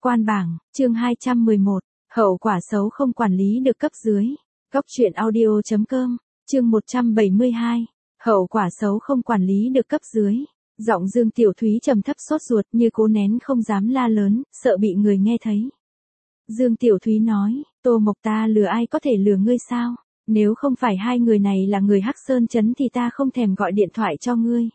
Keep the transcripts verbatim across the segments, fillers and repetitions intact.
Quan bảng, chương hai trăm mười một, hậu quả xấu không quản lý được cấp dưới. Góc truyện audio chấm com, chương một trăm bảy mươi hai, hậu quả xấu không quản lý được cấp dưới. Giọng Dương Tiểu Thúy trầm thấp sốt ruột như cố nén không dám la lớn, sợ bị người nghe thấy. Dương Tiểu Thúy nói, Tô Mộc ta lừa ai có thể lừa ngươi sao? Nếu không phải hai người này là người Hắc Sơn Trấn thì ta không thèm gọi điện thoại cho ngươi.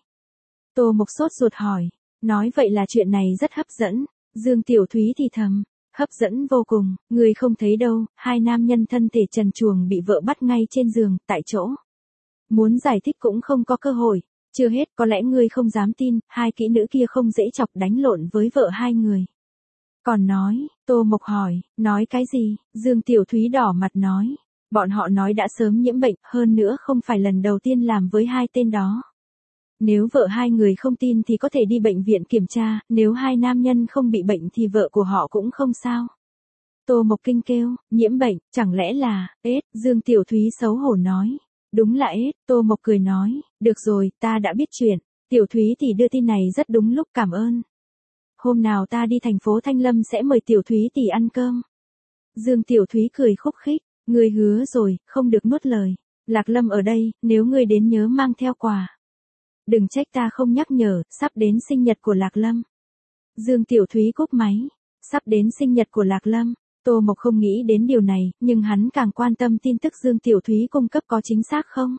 Tô Mộc sốt ruột hỏi, nói vậy là chuyện này rất hấp dẫn. Dương Tiểu Thúy thì thầm, hấp dẫn vô cùng, ngươi không thấy đâu, hai nam nhân thân thể trần truồng bị vợ bắt ngay trên giường, tại chỗ. Muốn giải thích cũng không có cơ hội, chưa hết có lẽ ngươi không dám tin, hai kỹ nữ kia không dễ chọc đánh lộn với vợ hai người. Còn nói, Tô Mộc hỏi, nói cái gì? Dương Tiểu Thúy đỏ mặt nói, bọn họ nói đã sớm nhiễm bệnh, hơn nữa không phải lần đầu tiên làm với hai tên đó. Nếu vợ hai người không tin thì có thể đi bệnh viện kiểm tra, nếu hai nam nhân không bị bệnh thì vợ của họ cũng không sao. Tô Mộc kinh kêu, nhiễm bệnh, chẳng lẽ là, ết, Dương Tiểu Thúy xấu hổ nói. Đúng là ết, Tô Mộc cười nói, được rồi, ta đã biết chuyện, Tiểu Thúy thì đưa tin này rất đúng lúc, cảm ơn. Hôm nào ta đi thành phố Thanh Lâm sẽ mời Tiểu Thúy tỷ ăn cơm. Dương Tiểu Thúy cười khúc khích, ngươi hứa rồi, không được nuốt lời. Lạc Lâm ở đây, nếu ngươi đến nhớ mang theo quà. Đừng trách ta không nhắc nhở, sắp đến sinh nhật của Lạc Lâm. Dương Tiểu Thúy cúp máy, sắp đến sinh nhật của Lạc Lâm. Tô Mộc không nghĩ đến điều này, nhưng hắn càng quan tâm tin tức Dương Tiểu Thúy cung cấp có chính xác không.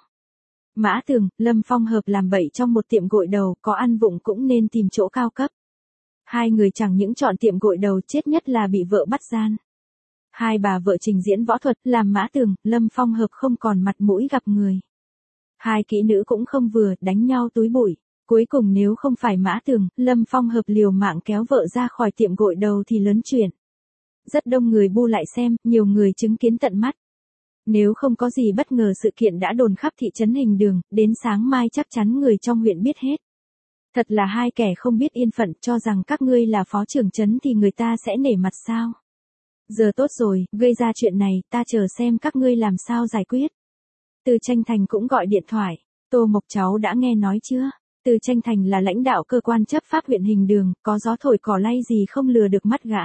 Mã Tường, Lâm Phong hợp làm bậy trong một tiệm gội đầu, có ăn vụng cũng nên tìm chỗ cao cấp. Hai người chẳng những chọn tiệm gội đầu, chết nhất là bị vợ bắt gian. Hai bà vợ trình diễn võ thuật, làm Mã Tường, Lâm Phong hợp không còn mặt mũi gặp người. Hai kỹ nữ cũng không vừa, đánh nhau túi bụi. Cuối cùng nếu không phải Mã Tường, Lâm Phong hợp liều mạng kéo vợ ra khỏi tiệm gội đầu thì lớn chuyện. Rất đông người bu lại xem, nhiều người chứng kiến tận mắt. Nếu không có gì bất ngờ sự kiện đã đồn khắp thị trấn Hình Đường, đến sáng mai chắc chắn người trong huyện biết hết. Thật là hai kẻ không biết yên phận, cho rằng các ngươi là phó trưởng trấn thì người ta sẽ nể mặt sao. Giờ tốt rồi, gây ra chuyện này, ta chờ xem các ngươi làm sao giải quyết. Từ Tranh Thành cũng gọi điện thoại, Tô Mộc cháu đã nghe nói chưa? Từ Tranh Thành là lãnh đạo cơ quan chấp pháp huyện Hình Đường, có gió thổi cỏ lay gì không lừa được mắt gã.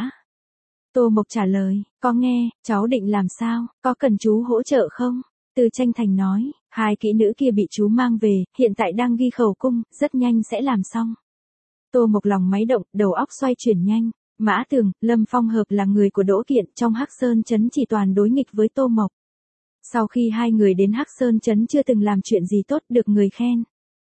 Tô Mộc trả lời, có nghe, cháu định làm sao, có cần chú hỗ trợ không? Từ Tranh Thành nói, hai kỹ nữ kia bị chú mang về, hiện tại đang ghi khẩu cung, rất nhanh sẽ làm xong. Tô Mộc lòng máy động, đầu óc xoay chuyển nhanh. Mã Tường, Lâm Phong hợp là người của Đỗ Kiện, trong Hắc Sơn Trấn chỉ toàn đối nghịch với Tô Mộc. Sau khi hai người đến Hắc Sơn Trấn chưa từng làm chuyện gì tốt, được người khen.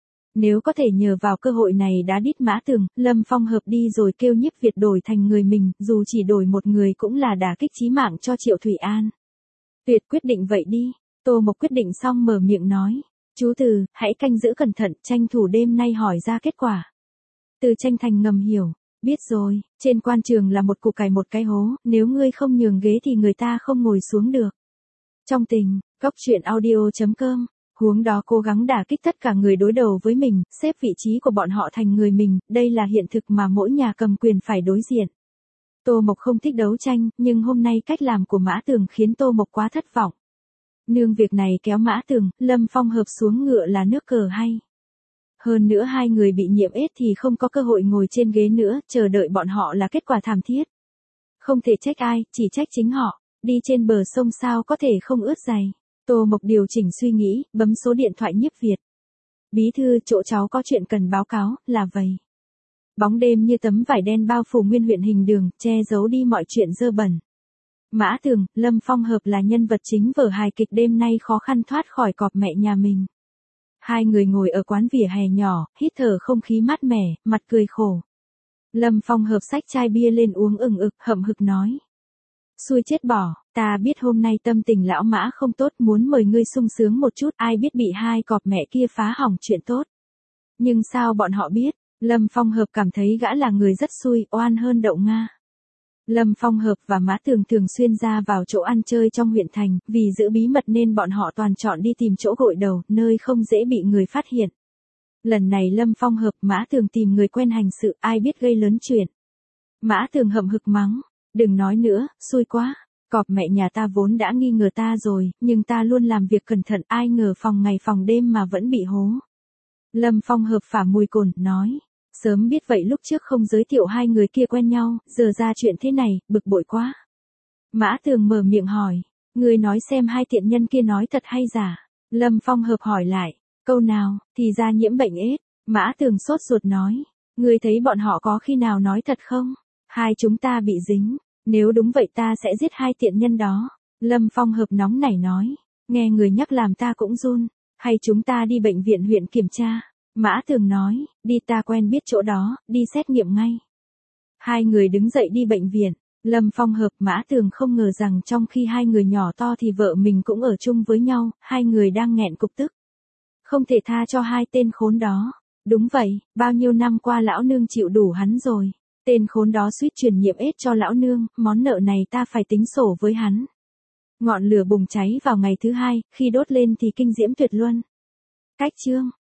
Nếu có thể nhờ vào cơ hội này đá đít Mã Tường, Lâm Phong hợp đi rồi kêu Nhiếp Việt đổi thành người mình, dù chỉ đổi một người cũng là đả kích chí mạng cho Triệu Thủy An. Tuyệt quyết định vậy đi. Tô Mộc quyết định xong mở miệng nói, chú Từ, hãy canh giữ cẩn thận, tranh thủ đêm nay hỏi ra kết quả. Từ Tranh Thành ngầm hiểu, biết rồi, trên quan trường là một cục cải một cái hố, nếu ngươi không nhường ghế thì người ta không ngồi xuống được. Trong tình, góc truyện audio chấm com, huống đó cố gắng đả kích tất cả người đối đầu với mình, xếp vị trí của bọn họ thành người mình, đây là hiện thực mà mỗi nhà cầm quyền phải đối diện. Tô Mộc không thích đấu tranh, nhưng hôm nay cách làm của Mã Tường khiến Tô Mộc quá thất vọng. Nương việc này kéo Mã Tường, Lâm Phong hợp xuống ngựa là nước cờ hay. Hơn nữa hai người bị nhiễm ết thì không có cơ hội ngồi trên ghế nữa, chờ đợi bọn họ là kết quả thảm thiết. Không thể trách ai, chỉ trách chính họ, đi trên bờ sông sao có thể không ướt giày. Tô Mộc điều chỉnh suy nghĩ, bấm số điện thoại Nhiếp Việt. Bí thư, chỗ cháu có chuyện cần báo cáo, là vậy. Bóng đêm như tấm vải đen bao phủ nguyên huyện Hình Đường, che giấu đi mọi chuyện dơ bẩn. Mã Tường, Lâm Phong hợp là nhân vật chính vở hài kịch đêm nay khó khăn thoát khỏi cọp mẹ nhà mình. Hai người ngồi ở quán vỉa hè nhỏ, hít thở không khí mát mẻ, mặt cười khổ. Lâm Phong hợp xách chai bia lên uống ừng ực, hậm hực nói. Xui chết bỏ, ta biết hôm nay tâm tình lão Mã không tốt, muốn mời ngươi sung sướng một chút, ai biết bị hai cọp mẹ kia phá hỏng chuyện tốt. Nhưng sao bọn họ biết? Lâm Phong hợp cảm thấy gã là người rất xui, oan hơn đậu Nga. Lâm Phong hợp và Mã Tường thường xuyên ra vào chỗ ăn chơi trong huyện thành, vì giữ bí mật nên bọn họ toàn chọn đi tìm chỗ gội đầu, nơi không dễ bị người phát hiện. Lần này Lâm Phong hợp, Mã Tường tìm người quen hành sự, ai biết gây lớn chuyện. Mã Tường hậm hực mắng, đừng nói nữa, xui quá, cọp mẹ nhà ta vốn đã nghi ngờ ta rồi, nhưng ta luôn làm việc cẩn thận, ai ngờ phòng ngày phòng đêm mà vẫn bị hố. Lâm Phong hợp phả mùi cồn, nói, Sớm biết vậy lúc trước không giới thiệu hai người kia quen nhau, giờ ra chuyện thế này, bực bội quá. Mã Tường mở miệng hỏi, ngươi nói xem hai tiện nhân kia nói thật hay giả? Lâm Phong Hợp hỏi lại, câu nào, thì ra nhiễm bệnh ết. Mã Tường sốt ruột nói, ngươi thấy bọn họ có khi nào nói thật không? Hai chúng ta bị dính, nếu đúng vậy ta sẽ giết hai tiện nhân đó. Lâm Phong Hợp nóng nảy nói, nghe người nhắc làm ta cũng run, hay chúng ta đi bệnh viện huyện kiểm tra? Mã Tường nói, đi ta quen biết chỗ đó, đi xét nghiệm ngay. Hai người đứng dậy đi bệnh viện. Lâm Phong Hợp, Mã Tường không ngờ rằng trong khi hai người nhỏ to thì vợ mình cũng ở chung với nhau, hai người đang nghẹn cục tức. Không thể tha cho hai tên khốn đó. Đúng vậy, bao nhiêu năm qua lão nương chịu đủ hắn rồi. Tên khốn đó suýt truyền nhiễm ết cho lão nương, món nợ này ta phải tính sổ với hắn. Ngọn lửa bùng cháy vào ngày thứ hai, khi đốt lên thì kinh diễm tuyệt luân. Cách chương